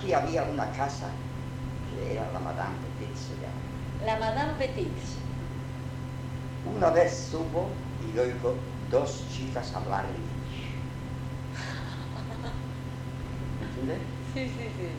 aquí había una casa que era la Madame Petit, se llama. La Madame Petit. Una vez subo y oigo dos chicas hablar en yiddish. ¿Entiendes? Sí, sí, sí.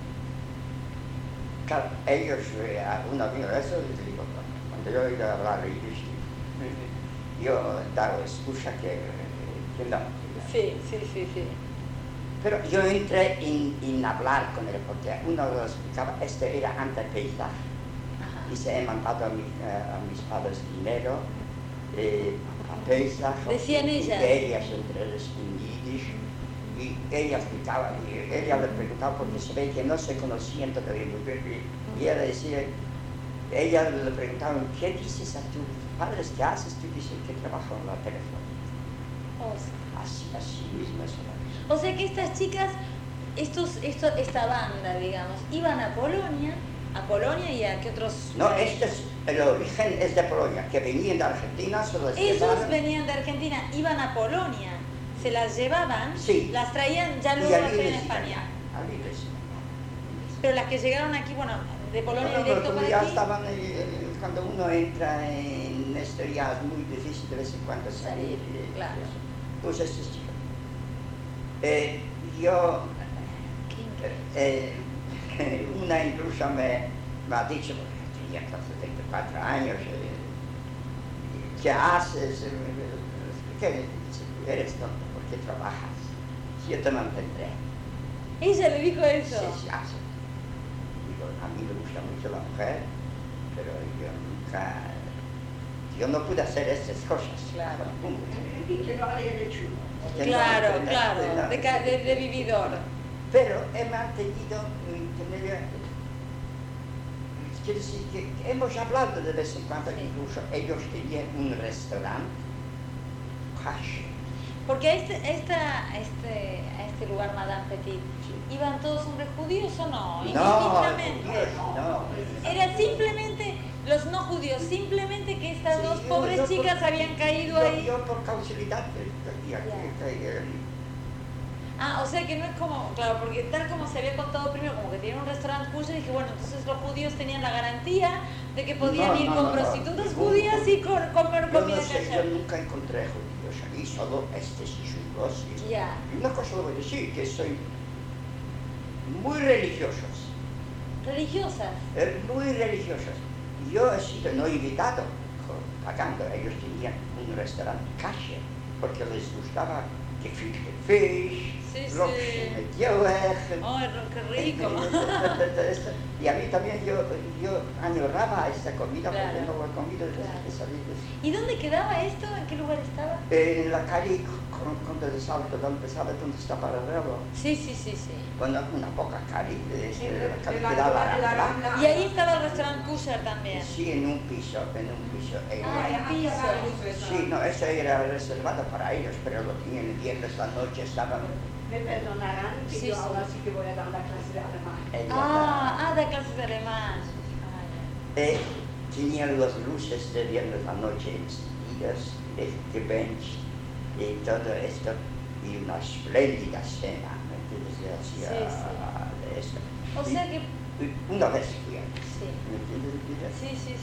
Claro, ellos, uno vino eso y digo, cuando yo oigo hablar en yiddish, yo daba excusa que no. Sí, sí, sí, sí. Pero yo entré en hablar con él, porque uno lo explicaba, este era antes Pesach, y se he mandado a mis padres dinero, a Pesach, Decían ellas. ellas entre ellas en yiddish, y ella explicaba, y ella le preguntaba, porque se ve que no se conocían todavía muy bien, y ella decía, ella le preguntaba, ¿qué dices a tus padres? ¿Qué haces? Tú dices que trabajo en la telefónica. Así mismo es una. O sea que estas chicas, esta banda, digamos, iban a Polonia y a qué otros... No, el origen es de Polonia, que venían de Argentina, se las Ellos llevaron. venían de Argentina, iban a Polonia, se las llevaban, Sí. las traían ya Y luego allí aquí en les España. iban, allí les iban. Pero las que llegaron aquí, bueno, de Polonia directo Como para ya aquí... estaban, cuando uno entra en esto ya es muy difícil de vez en cuando salir. Claro. Pues estos chicos. Yo, una incluso me ha dicho, porque tenía 74 años, ¿qué haces? ¿Qué eres tonto? ¿Por qué trabajas? Yo te mantendré. Ella le dijo eso. Sí, sí, hace. Digo, a mí me gusta mucho la mujer, pero yo no pude hacer estas cosas. Claro. Claro, de vividor. Pero he mantenido, quiero decir que hemos hablado de vez en cuando, Sí. incluso ellos tenían un restaurante, cash. Porque a este lugar, Madame Petit, ¿iban todos hombres judíos o no? No, Indistintamente. Dios, no. Era simplemente los no judíos, simplemente que estas dos pobres chicas habían caído ahí. Yo por causalidad Ah, o sea que no es como, claro, porque tal como se había contado primero, como que tenía un restaurante judío, dije, bueno, entonces los judíos tenían la garantía de que podían ir con prostitutas judías y comer comida Yo nunca encontré judíos allí, solo estos chicos. Ya. Y una cosa le voy a decir, que soy muy religiosos. Religiosas. Muy religiosos. Yo he sido no invitado, pagando, ellos tenían un restaurante calle, porque les gustaba gefilte fish, Sí. Ay, qué rico. Y a mí también yo añoraba esta comida, Claro. porque no la he comido desde Claro. que salí de... ¿Y dónde quedaba esto? ¿En qué lugar estaba? En la calle con el salto, donde sabe dónde está Paralelo. Sí. Bueno, una poca calle, la calle la- que da la- la... la- Y ahí estaba el restaurante Kusher también. Sí, en un piso. Ah, el piso. Sí, no, eso era reservado para ellos, pero lo tenían el viernes la noche, estaban... Me perdonarán que Sí, yo sí. ahora sí que voy a dar la clase de alemán. Da clases de alemán. Tenían las luces de viernes la noche encendidas, este bench y todo esto, y una espléndida cena, ¿me entiendes? Sí. De esto. O sea que... Una vez fui allí, Sí. ¿me entiendes? Sí.